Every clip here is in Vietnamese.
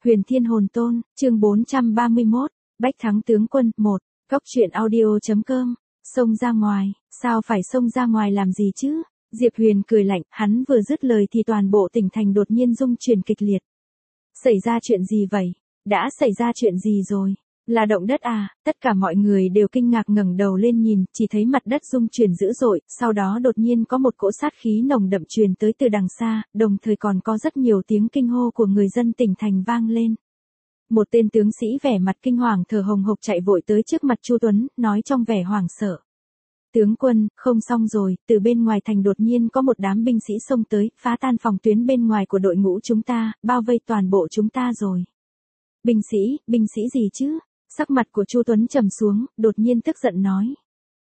Huyền Thiên Hồn Tôn, chương 431, Bách Thắng Tướng Quân, 1, Cốc truyện audio.com, xông ra ngoài, sao phải xông ra ngoài làm gì chứ? Diệp Huyền cười lạnh, hắn vừa dứt lời thì toàn bộ tỉnh thành đột nhiên rung chuyển kịch liệt. Xảy ra chuyện gì vậy? Đã xảy ra chuyện gì rồi? Là động đất à? Tất cả mọi người đều kinh ngạc ngẩng đầu lên nhìn, chỉ thấy mặt đất rung chuyển dữ dội, sau đó đột nhiên có một cỗ sát khí nồng đậm truyền tới từ đằng xa, đồng thời còn có rất nhiều tiếng kinh hô của người dân tỉnh thành vang lên. Một tên tướng sĩ vẻ mặt kinh hoàng thở hồng hộc chạy vội tới trước mặt Chu Tuấn, nói trong vẻ hoảng sợ. Tướng quân, không xong rồi, từ bên ngoài thành đột nhiên có một đám binh sĩ xông tới, phá tan phòng tuyến bên ngoài của đội ngũ chúng ta, bao vây toàn bộ chúng ta rồi. Binh sĩ gì chứ? Sắc mặt của Chu Tuấn trầm xuống, đột nhiên tức giận nói.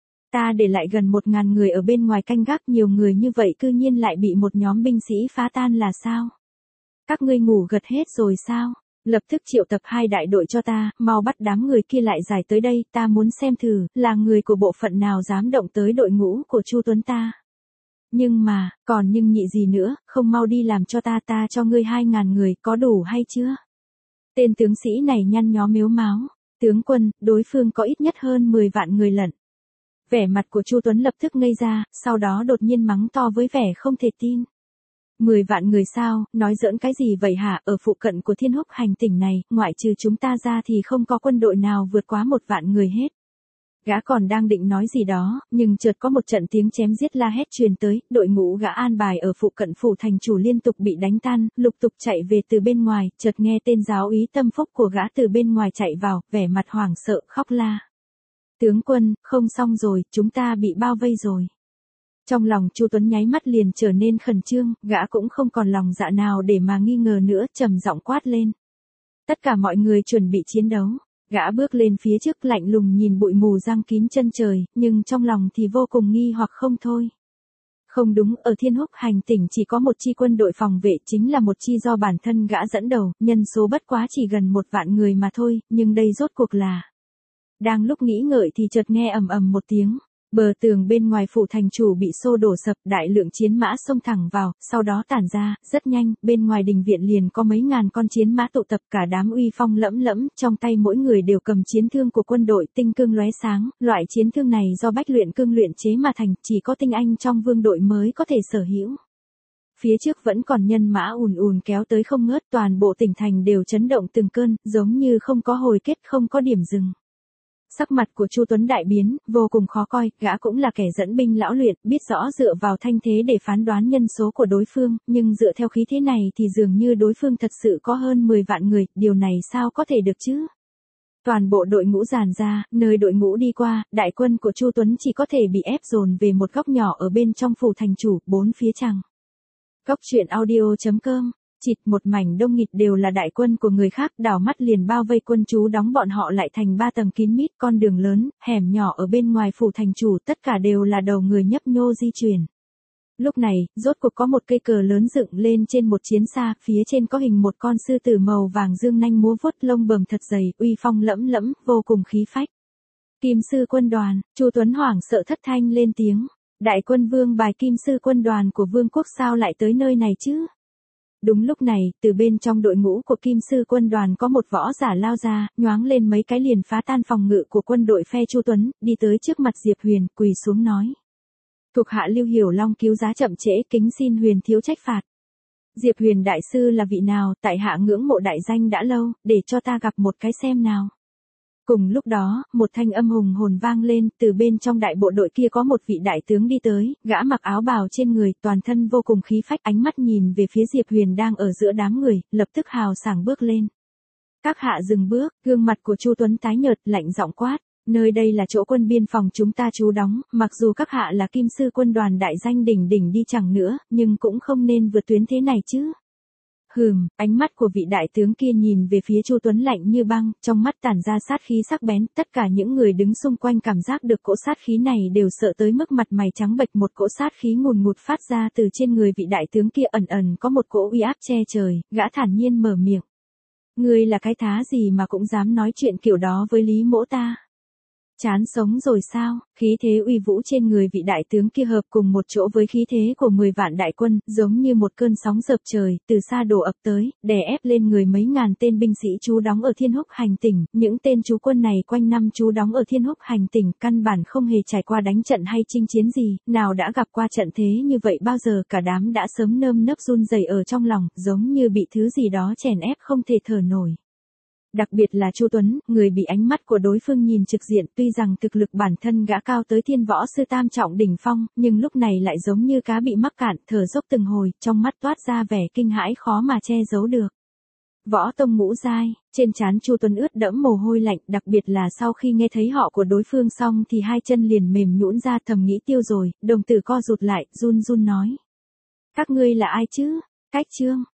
Ta để lại gần 1000 người ở bên ngoài canh gác, nhiều người như vậy cư nhiên lại bị một nhóm binh sĩ phá tan là sao? Các ngươi ngủ gật hết rồi sao? Lập tức triệu tập 2 đại đội cho ta, mau bắt đám người kia lại giải tới đây, ta muốn xem thử, là người của bộ phận nào dám động tới đội ngũ của Chu Tuấn ta. Nhưng mà, còn nhưng nhị gì nữa, không mau đi làm cho ta cho ngươi 2000 người, có đủ hay chưa? Tên tướng sĩ này nhăn nhó mếu máo. Tướng quân, đối phương có ít nhất hơn 10 vạn người lận. Vẻ mặt của Chu Tuấn lập tức ngây ra, sau đó đột nhiên mắng to với vẻ không thể tin. 10 vạn người sao, nói giỡn cái gì vậy hả? Ở phụ cận của Thiên Húc Hành tỉnh này, ngoại trừ chúng ta ra thì không có quân đội nào vượt quá 1 vạn người hết. Gã còn đang định nói gì đó, nhưng chợt có một trận tiếng chém giết la hét truyền tới, đội ngũ gã an bài ở phụ cận phủ thành chủ liên tục bị đánh tan, lục tục chạy về từ bên ngoài, chợt nghe tên giáo úy Tâm Phúc của gã từ bên ngoài chạy vào, vẻ mặt hoảng sợ khóc la. Tướng quân, không xong rồi, chúng ta bị bao vây rồi. Trong lòng Chu Tuấn nháy mắt liền trở nên khẩn trương, gã cũng không còn lòng dạ nào để mà nghi ngờ nữa, trầm giọng quát lên. Tất cả mọi người chuẩn bị chiến đấu. Gã bước lên phía trước lạnh lùng nhìn bụi mù giăng kín chân trời, nhưng trong lòng thì vô cùng nghi hoặc không thôi. Không đúng, ở Thiên Húc Hành tỉnh chỉ có một chi quân đội phòng vệ, chính là một chi do bản thân gã dẫn đầu, nhân số bất quá chỉ gần 1 vạn người mà thôi, nhưng đây rốt cuộc là. Đang lúc nghĩ ngợi thì chợt nghe ầm ầm một tiếng. Bờ tường bên ngoài phủ thành chủ bị xô đổ sập, đại lượng chiến mã xông thẳng vào, sau đó tản ra, rất nhanh, bên ngoài đình viện liền có mấy ngàn con chiến mã tụ tập, cả đám uy phong lẫm lẫm, trong tay mỗi người đều cầm chiến thương của quân đội, tinh cương lóe sáng, loại chiến thương này do Bách Luyện Cương luyện chế mà thành, chỉ có tinh anh trong vương đội mới có thể sở hữu. Phía trước vẫn còn nhân mã ùn ùn kéo tới không ngớt, toàn bộ tỉnh thành đều chấn động từng cơn, giống như không có hồi kết, không có điểm dừng. Sắc mặt của Chu Tuấn đại biến, vô cùng khó coi, gã cũng là kẻ dẫn binh lão luyện, biết rõ dựa vào thanh thế để phán đoán nhân số của đối phương, nhưng dựa theo khí thế này thì dường như đối phương thật sự có hơn 10 vạn người, điều này sao có thể được chứ? Toàn bộ đội ngũ dàn ra, nơi đội ngũ đi qua, đại quân của Chu Tuấn chỉ có thể bị ép dồn về một góc nhỏ ở bên trong phủ thành chủ, 4 phía chằng. Cốc truyện audio.com. Chịt, một mảnh đông nghịt đều là đại quân của người khác, đảo mắt liền bao vây quân chú đóng bọn họ lại thành 3 tầng kín mít, con đường lớn, hẻm nhỏ ở bên ngoài phủ thành chủ, tất cả đều là đầu người nhấp nhô di chuyển. Lúc này, rốt cuộc có một cây cờ lớn dựng lên trên một chiến xa, phía trên có hình một con sư tử màu vàng dương nanh múa vuốt, lông bờm thật dày, uy phong lẫm lẫm, vô cùng khí phách. Kim sư quân đoàn, Chu Tuấn hoảng sợ thất thanh lên tiếng. Đại quân vương bài kim sư quân đoàn của vương quốc sao lại tới nơi này chứ? Đúng lúc này, từ bên trong đội ngũ của Kim sư quân đoàn có một võ giả lao ra, nhoáng lên mấy cái liền phá tan phòng ngự của quân đội phe Chu Tuấn, đi tới trước mặt Diệp Huyền, quỳ xuống nói. Thuộc hạ Lưu Hiểu Long cứu giá chậm trễ, kính xin Huyền thiếu trách phạt. Diệp Huyền đại sư là vị nào, tại hạ ngưỡng mộ đại danh đã lâu, để cho ta gặp một cái xem nào. Cùng lúc đó, một thanh âm hùng hồn vang lên, từ bên trong đại bộ đội kia có một vị đại tướng đi tới, gã mặc áo bào trên người, toàn thân vô cùng khí phách, ánh mắt nhìn về phía Diệp Huyền đang ở giữa đám người, lập tức hào sảng bước lên. Các hạ dừng bước, gương mặt của Chu Tuấn tái nhợt, lạnh giọng quát, nơi đây là chỗ quân biên phòng chúng ta trú đóng, mặc dù các hạ là Kim sư quân đoàn đại danh đỉnh đỉnh đi chẳng nữa, nhưng cũng không nên vượt tuyến thế này chứ. Ánh mắt của vị đại tướng kia nhìn về phía Chu Tuấn lạnh như băng, trong mắt tản ra sát khí sắc bén, tất cả những người đứng xung quanh cảm giác được cỗ sát khí này đều sợ tới mức mặt mày trắng bệch, một cỗ sát khí ngùn ngụt phát ra từ trên người vị đại tướng kia, ẩn ẩn có một cỗ uy áp che trời, gã thản nhiên mở miệng. Ngươi là cái thá gì mà cũng dám nói chuyện kiểu đó với Lý Mỗ ta? Chán sống rồi sao? Khí thế uy vũ trên người vị đại tướng kia hợp cùng một chỗ với khí thế của 10 vạn đại quân, giống như một cơn sóng dập trời, từ xa đổ ập tới, đè ép lên người mấy ngàn tên binh sĩ trú đóng ở Thiên Húc Hành tỉnh. Những tên trú quân này quanh năm trú đóng ở Thiên Húc Hành tỉnh, căn bản không hề trải qua đánh trận hay chinh chiến gì, nào đã gặp qua trận thế như vậy bao giờ, cả đám đã sớm nơm nớp run rẩy ở trong lòng, giống như bị thứ gì đó chèn ép không thể thở nổi. Đặc biệt là Chu Tuấn, người bị ánh mắt của đối phương nhìn trực diện, tuy rằng thực lực bản thân gã cao tới thiên võ sư tam trọng đỉnh phong, nhưng lúc này lại giống như cá bị mắc cạn, thở dốc từng hồi, trong mắt toát ra vẻ kinh hãi khó mà che giấu được. Võ tông ngũ giai, trên trán Chu Tuấn ướt đẫm mồ hôi lạnh, đặc biệt là sau khi nghe thấy họ của đối phương xong thì hai chân liền mềm nhũn ra, thầm nghĩ tiêu rồi, đồng tử co rụt lại, run run nói. Các ngươi là ai chứ? Cách Trương,